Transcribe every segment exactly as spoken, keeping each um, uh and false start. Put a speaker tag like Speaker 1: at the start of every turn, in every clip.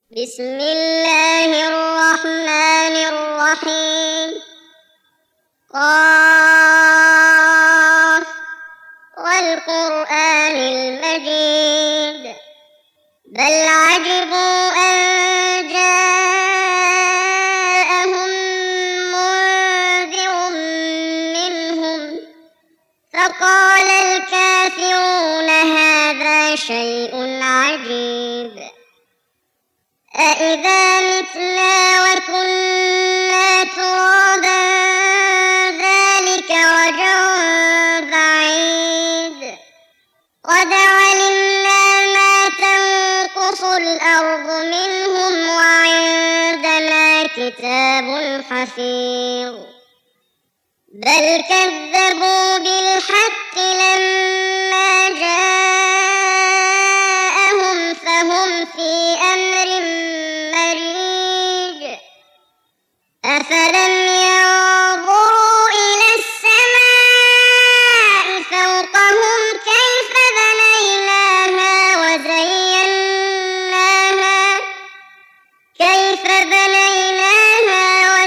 Speaker 1: بسم الله الرحمن الرحيم. قاف والقرآن المجيد بل عجبوا أن جاءهم منذر منهم فقال الكافرون هذا شيء عجيب أإذا متنا وكنا ترابا ذلك رجع بعيد قد علمنا ما تنقص الأرض منهم وعندنا كتاب حفيظ بل كذبوا بالحق لما جاءهم فهم في أمر مريج أفلم ينظروا إلى السماء فوقهم كيف بنيناها وزيناها كيف بنيناها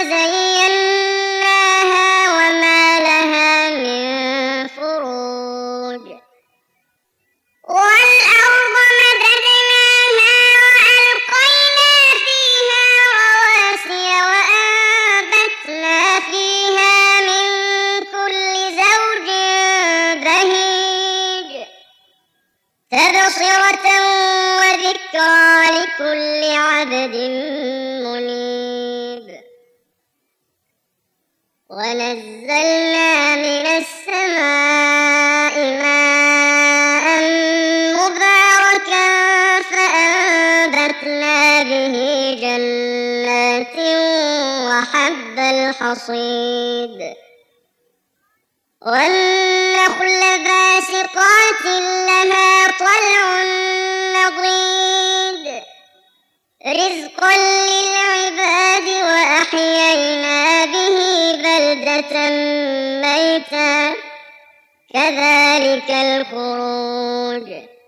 Speaker 1: وزيناها وما لها من فروج والأرض مددناها وألقينا فيها رواسي وأنبتنا فيها من كل زوج بهيج تبصرة وذكرى لكل عبد منيب ونزلنا من السماء ماء مباركا فأنبتنا به جنات وحب الحصيد والنخل باسقات لها طلع نضيد رزقا للعباد وأحيينا به بلدة ميتا كذلك الخروج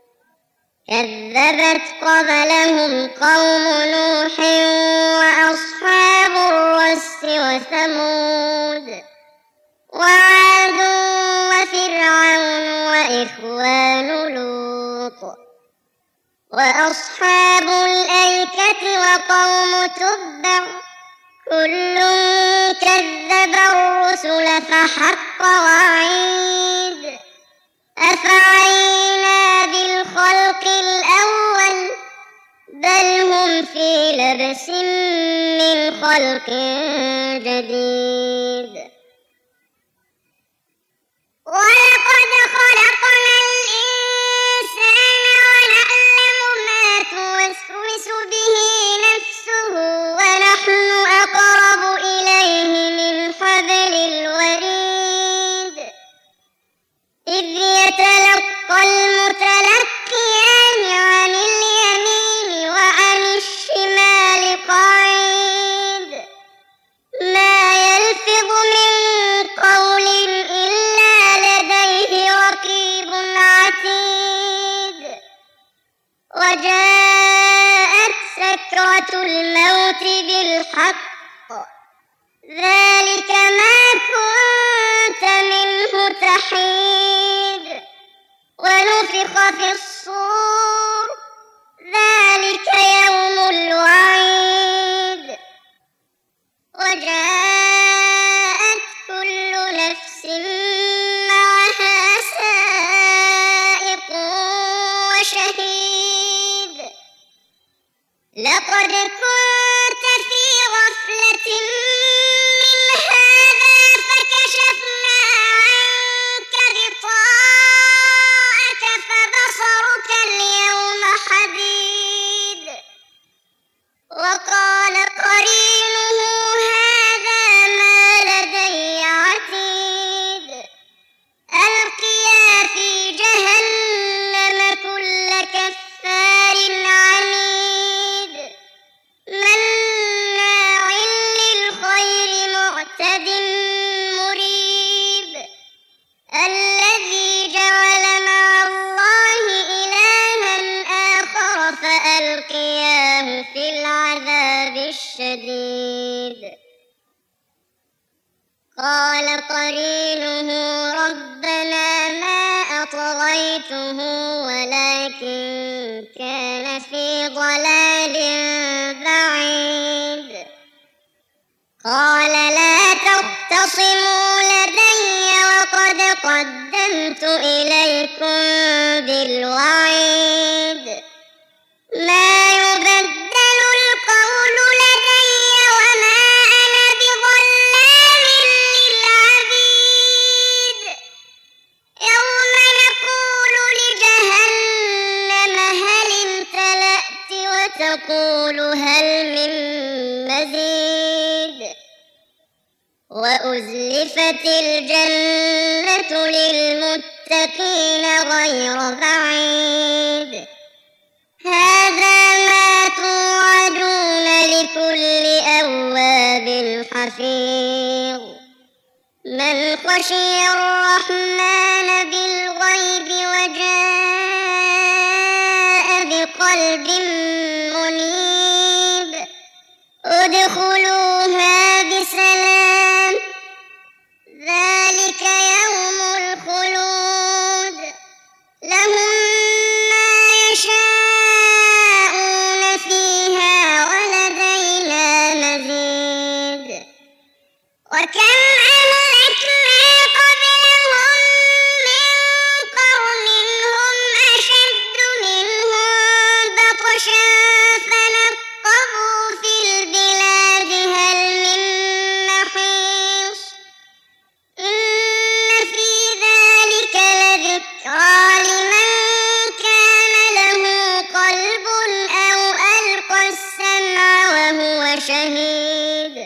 Speaker 1: كذبت قبلهم قوم نوح وأصحاب الرس وثمود وعاد وفرعون وإخوان لوط وأصحاب الأيكة وقوم تبع كل كذب الرسل فحق وعيد أفعينا بالخلق الأول بل هم في لبس من خلق جديد ولقد خلقنا الإنسان ونعلم ما توسوس به نفسه ونحن أقرب إليه من حبل الوريد إذ يتلقى المتلقيان عن اليمين وعن الشمال قعيد ما يلفظ من قول إلا لديه رقيب عتيد وجاءت سكرة الموت بالحق ذلك ما كنت منه تحيد ونفخ في الصور ذلك يوم الوعيد وجاءت كل نفس معها سائق وشهيد لقد كنت في غفلة من هذا فكشفنا عنك غطاءك فبصرك اليوم حديد وقال قرينه هذا ما لدي عتيد ألقيا في جهنم كل كفار عنيد في العذاب الشديد. قال قرينه ربنا ما أطغيته ولكن كان في ضلال بعيد. قال لا تختصموا لدي وقد قدمت إليكم بالوعيد. ما يبدل القول لدي وما أنا بظلام للعبيد. يوم نقول لجهنم هل امتلأت وتقول هل من مزيد. وأزلفت الجنة للمتقين غير بعيد. هذا ما توعدون لكل أواب حفيظ. من خشي الرحمن بالغيب وجاء بقلب منيب ادخلوها بسلام ذلك يوم الخلود. لهم ما يشاءون فيها ولدينا مزيد. وكم أهلكنا قبلهم من قرن هم أشد منهم بطشا فنقبوا في البلاد هل من محيص. إن في ذلك لذكرى لمن كان له قلب أو ألقى السمع وهو شهيد.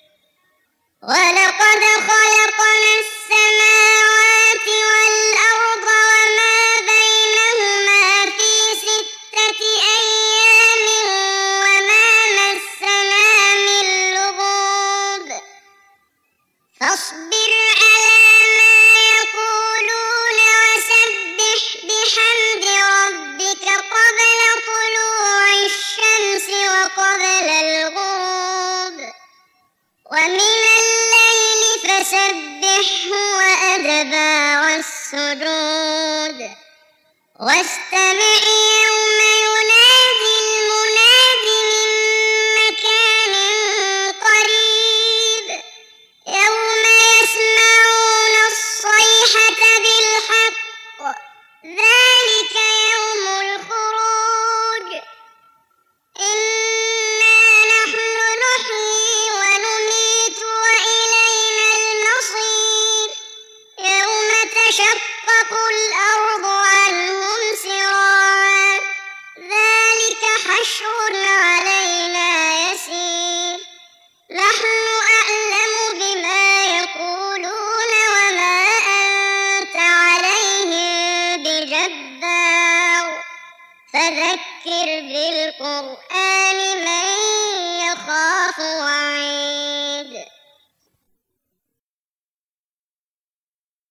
Speaker 1: ولقد خلقنا السماوات والأرض وما بينهما في ستة أيام وما مسنا من لغوب. فاصبر على ما يقولون وسبح بحمد ربك قبل طلوع الشمس وقبل الغروب ومن الليل فسبحه وأدبار السجود. واستمع يوم ينادي المناد من مكان قريب. يوم يسمعون الصيحة بالحق ذلك يوم الخروج. إنا نحن نحيي ونميت وإلينا المصير. يوم تشقق الأرض عنهم سراعا ذلك حشر علينا يسير. نحن أعلم بما يقولون وما أنت عليهم بجبار. فذكر بالقرآن من يخاف وعيد.